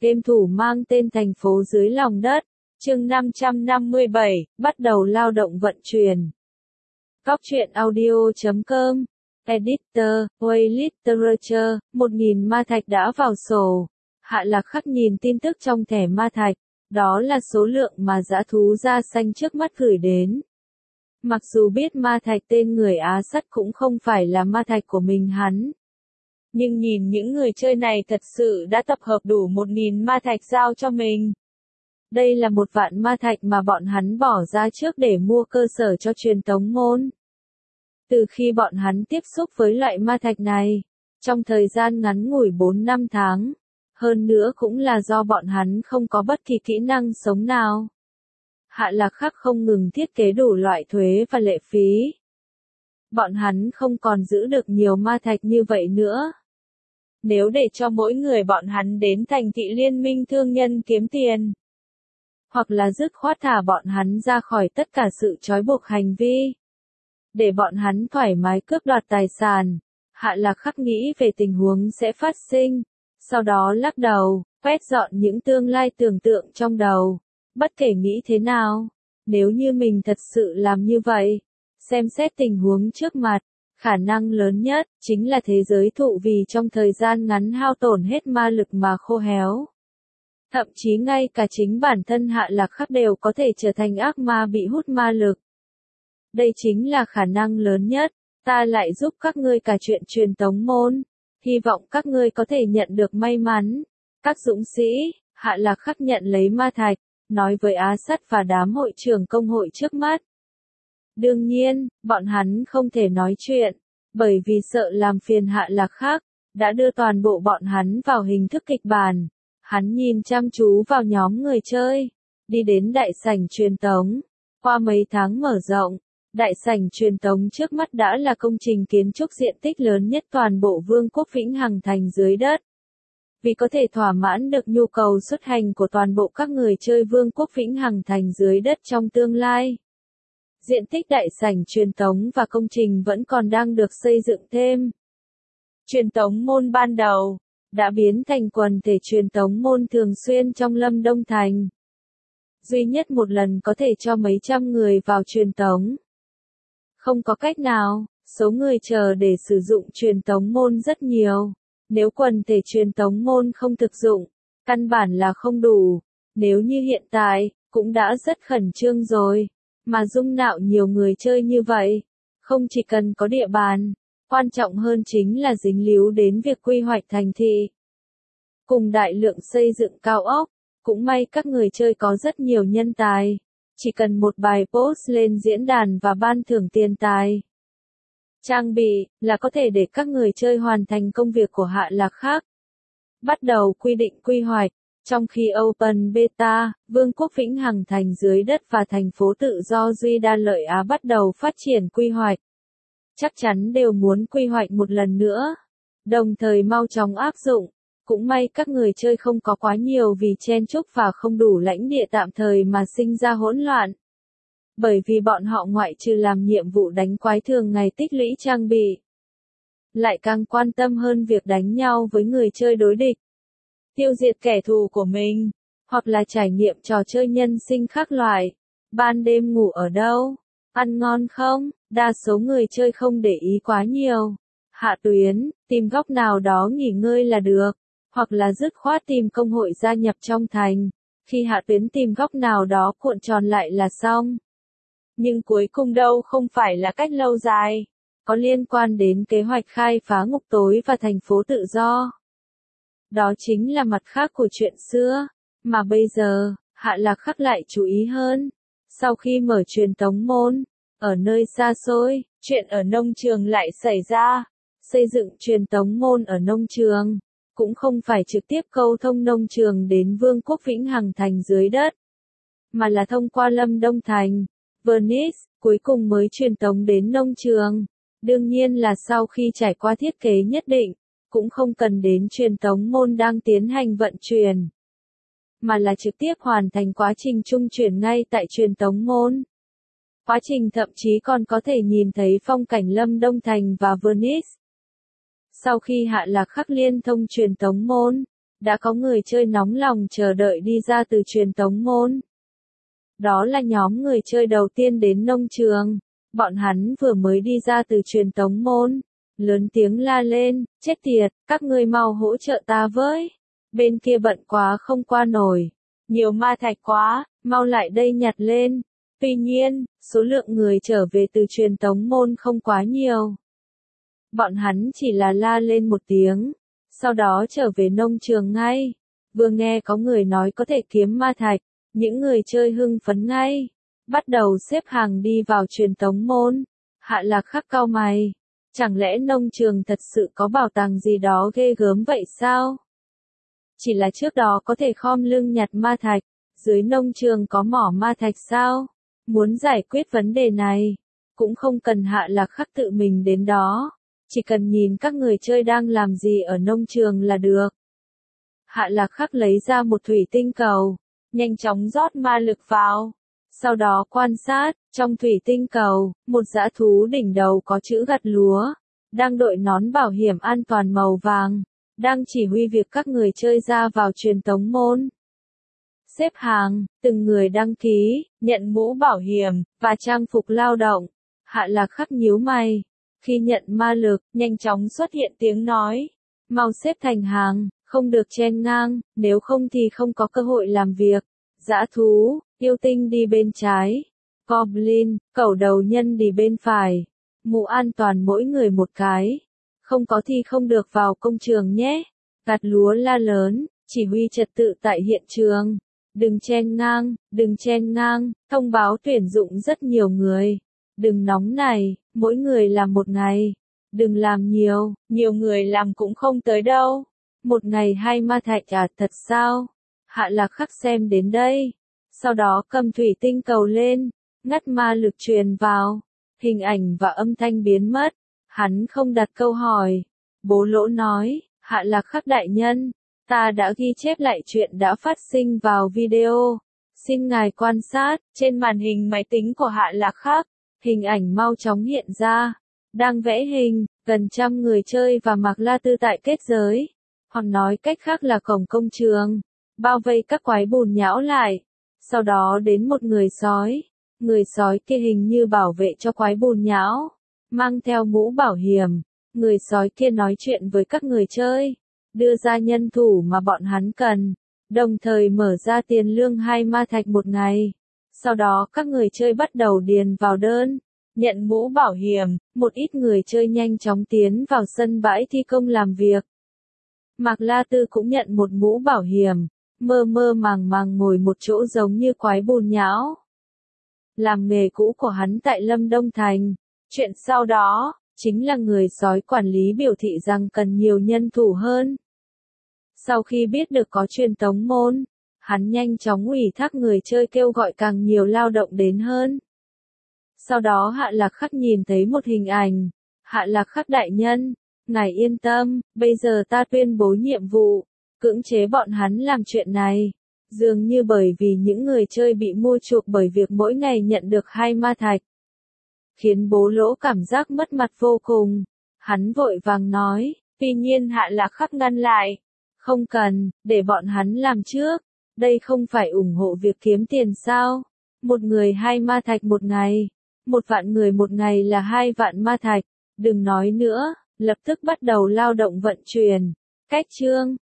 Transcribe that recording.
Game thủ mang tên thành phố dưới lòng đất. Chương 557, bắt đầu lao động vận chuyển. Góc truyện audio.com. Editor, Way Literature, 1000 ma thạch đã vào sổ. Hạ Lạc Khắc nhìn tin tức trong thẻ ma thạch. Đó là số lượng mà dã thú da xanh trước mắt gửi đến. Mặc dù biết ma thạch tên người Á Sắt cũng không phải là ma thạch của mình hắn. Nhưng nhìn những người chơi này thật sự đã tập hợp đủ 1000 ma thạch giao cho mình. Đây là 1 vạn ma thạch mà bọn hắn bỏ ra trước để mua cơ sở cho truyền tống môn. Từ khi bọn hắn tiếp xúc với loại ma thạch này, trong thời gian ngắn ngủi 4-5 tháng, hơn nữa cũng là do bọn hắn không có bất kỳ kỹ năng sống nào. Hạ Lạc Khắc không ngừng thiết kế đủ loại thuế và lệ phí. Bọn hắn không còn giữ được nhiều ma thạch như vậy nữa. Nếu để cho mỗi người bọn hắn đến thành thị liên minh thương nhân kiếm tiền, hoặc là dứt khoát thả bọn hắn ra khỏi tất cả sự trói buộc hành vi, để bọn hắn thoải mái cướp đoạt tài sản, Hạ Lạc Khắc nghĩ về tình huống sẽ phát sinh, sau đó lắc đầu, quét dọn những tương lai tưởng tượng trong đầu. Bất kể nghĩ thế nào, nếu như mình thật sự làm như vậy, xem xét tình huống trước mặt, khả năng lớn nhất chính là thế giới thụ vì trong thời gian ngắn hao tổn hết ma lực mà khô héo. Thậm chí ngay cả chính bản thân Hạ Lạc Khắc đều có thể trở thành ác ma bị hút ma lực. Đây chính là khả năng lớn nhất, ta lại giúp các ngươi cả chuyện truyền tống môn, hy vọng các ngươi có thể nhận được may mắn. Các dũng sĩ, Hạ Lạc Khắc nhận lấy ma thạch, nói với Á Sắt và đám hội trưởng công hội trước mắt. Đương nhiên, bọn hắn không thể nói chuyện, bởi vì sợ làm phiền Hạ Lạc Khắc, đã đưa toàn bộ bọn hắn vào hình thức kịch bản. Hắn nhìn chăm chú vào nhóm người chơi, đi đến đại sảnh truyền tống. Qua mấy tháng mở rộng, đại sảnh truyền tống trước mắt đã là công trình kiến trúc diện tích lớn nhất toàn bộ Vương quốc Vĩnh Hằng Thành dưới đất. Vì có thể thỏa mãn được nhu cầu xuất hành của toàn bộ các người chơi Vương quốc Vĩnh Hằng Thành dưới đất trong tương lai, diện tích đại sảnh truyền tống và công trình vẫn còn đang được xây dựng thêm. Truyền tống môn ban đầu đã biến thành quần thể truyền tống môn thường xuyên trong Lâm Đông Thành. Duy nhất một lần có thể cho mấy trăm người vào truyền tống. Không có cách nào, số người chờ để sử dụng truyền tống môn rất nhiều. Nếu quần thể truyền tống môn không thực dụng, căn bản là không đủ. Nếu như hiện tại, cũng đã rất khẩn trương rồi. Mà dung nạo nhiều người chơi như vậy, không chỉ cần có địa bàn, quan trọng hơn chính là dính líu đến việc quy hoạch thành thị. Cùng đại lượng xây dựng cao ốc, cũng may các người chơi có rất nhiều nhân tài. Chỉ cần một bài post lên diễn đàn và ban thưởng tiền tài, trang bị, là có thể để các người chơi hoàn thành công việc của Hạ Lạc Khắc. Bắt đầu quy định quy hoạch. Trong khi Open Beta, Vương quốc Vĩnh Hằng Thành dưới đất và thành phố tự do Duy Đa Lợi Á bắt đầu phát triển quy hoạch. Chắc chắn đều muốn quy hoạch một lần nữa. Đồng thời mau chóng áp dụng. Cũng may các người chơi không có quá nhiều vì chen chúc và không đủ lãnh địa tạm thời mà sinh ra hỗn loạn. Bởi vì bọn họ ngoại trừ làm nhiệm vụ đánh quái thường ngày tích lũy trang bị, lại càng quan tâm hơn việc đánh nhau với người chơi đối địch, tiêu diệt kẻ thù của mình, hoặc là trải nghiệm trò chơi nhân sinh khác loại. Ban đêm ngủ ở đâu? Ăn ngon không? Đa số người chơi không để ý quá nhiều. Hạ tuyến, tìm góc nào đó nghỉ ngơi là được, hoặc là dứt khoát tìm công hội gia nhập trong thành. Khi hạ tuyến tìm góc nào đó cuộn tròn lại là xong. Nhưng cuối cùng đâu không phải là cách lâu dài, có liên quan đến kế hoạch khai phá ngục tối và thành phố tự do. Đó chính là mặt khác của chuyện xưa, mà bây giờ, Hạ Lạc Khắc lại chú ý hơn. Sau khi mở truyền tống môn, ở nơi xa xôi, chuyện ở nông trường lại xảy ra. Xây dựng truyền tống môn ở nông trường, cũng không phải trực tiếp câu thông nông trường đến Vương quốc Vĩnh Hằng Thành dưới đất, mà là thông qua Lâm Đông Thành, Venice, cuối cùng mới truyền tống đến nông trường. Đương nhiên là sau khi trải qua thiết kế nhất định, cũng không cần đến truyền tống môn đang tiến hành vận chuyển, mà là trực tiếp hoàn thành quá trình trung chuyển ngay tại truyền tống môn. Quá trình thậm chí còn có thể nhìn thấy phong cảnh Lâm Đông Thành và Venice. Sau khi Hạ Lạc Khắc liên thông truyền tống môn, đã có người chơi nóng lòng chờ đợi đi ra từ truyền tống môn. Đó là nhóm người chơi đầu tiên đến nông trường. Bọn hắn vừa mới đi ra từ truyền tống môn, lớn tiếng la lên, chết tiệt, các ngươi mau hỗ trợ ta với. Bên kia bận quá không qua nổi. Nhiều ma thạch quá, mau lại đây nhặt lên. Tuy nhiên, số lượng người trở về từ truyền tống môn không quá nhiều. Bọn hắn chỉ là la lên một tiếng, sau đó trở về nông trường ngay. Vừa nghe có người nói có thể kiếm ma thạch, những người chơi hưng phấn ngay, bắt đầu xếp hàng đi vào truyền tống môn. Hạ Lạc Khắc cau mày, chẳng lẽ nông trường thật sự có bảo tàng gì đó ghê gớm vậy sao? Chỉ là trước đó có thể khom lưng nhặt ma thạch, dưới nông trường có mỏ ma thạch sao? Muốn giải quyết vấn đề này, cũng không cần Hạ Lạc Khắc tự mình đến đó, chỉ cần nhìn các người chơi đang làm gì ở nông trường là được. Hạ Lạc Khắc lấy ra một thủy tinh cầu, nhanh chóng rót ma lực vào. Sau đó quan sát, trong thủy tinh cầu, một dã thú đỉnh đầu có chữ gặt lúa, đang đội nón bảo hiểm an toàn màu vàng, đang chỉ huy việc các người chơi ra vào truyền tống môn. Xếp hàng, từng người đăng ký, nhận mũ bảo hiểm, và trang phục lao động. Hạ Lạc Khắc nhíu mày. Khi nhận ma lực, nhanh chóng xuất hiện tiếng nói. Mau xếp thành hàng, không được chen ngang, nếu không thì không có cơ hội làm việc. Dã thú, yêu tinh đi bên trái. Goblin, cẩu đầu nhân đi bên phải. Mũ an toàn mỗi người một cái. Không có thì không được vào công trường nhé. Gặt lúa la lớn, chỉ huy trật tự tại hiện trường. Đừng chen ngang, thông báo tuyển dụng rất nhiều người. Đừng nóng này, mỗi người làm một ngày. Đừng làm nhiều người làm cũng không tới đâu. Một ngày 2 ma thạch à, thật sao? Hạ Lạc Khắc xem đến đây. Sau đó cầm thủy tinh cầu lên, ngắt ma lực truyền vào. Hình ảnh và âm thanh biến mất. Hắn không đặt câu hỏi. Bố Lỗ nói, Hạ Lạc Khắc đại nhân, ta đã ghi chép lại chuyện đã phát sinh vào video. Xin ngài quan sát, trên màn hình máy tính của Hạ Lạc Khắc, hình ảnh mau chóng hiện ra. Đang vẽ hình, gần 100 người chơi và Mạc La Tư tại kết giới. Hoặc nói cách khác là cổng công trường. Bao vây các quái bùn nhão lại. Sau đó đến một người sói. Người sói kia hình như bảo vệ cho quái bùn nhão. Mang theo mũ bảo hiểm. Người sói kia nói chuyện với các người chơi. Đưa ra nhân thủ mà bọn hắn cần. Đồng thời mở ra tiền lương 2 ma thạch một ngày. Sau đó các người chơi bắt đầu điền vào đơn. Nhận mũ bảo hiểm, một ít người chơi nhanh chóng tiến vào sân bãi thi công làm việc. Mạc La Tư cũng nhận một mũ bảo hiểm, mơ mơ màng màng ngồi một chỗ giống như quái bùn nhão. Làm nghề cũ của hắn tại Lâm Đông Thành. Chuyện sau đó, chính là người sói quản lý biểu thị rằng cần nhiều nhân thủ hơn. Sau khi biết được có truyền tống môn, hắn nhanh chóng ủy thác người chơi kêu gọi càng nhiều lao động đến hơn. Sau đó Hạ Lạc Khắc nhìn thấy một hình ảnh. Hạ Lạc Khắc đại nhân, ngài yên tâm, bây giờ ta tuyên bố nhiệm vụ, cưỡng chế bọn hắn làm chuyện này. Dường như bởi vì những người chơi bị mua chuộc bởi việc mỗi ngày nhận được 2 ma thạch. Khiến Bố Lỗ cảm giác mất mặt vô cùng. Hắn vội vàng nói, tuy nhiên Hạ Lạc Khắc ngăn lại. Không cần, để bọn hắn làm trước. Đây không phải ủng hộ việc kiếm tiền sao? Một người 2 ma thạch một ngày. 1 vạn người một ngày là 2 vạn ma thạch. Đừng nói nữa, lập tức bắt đầu lao động vận chuyển. Cách chương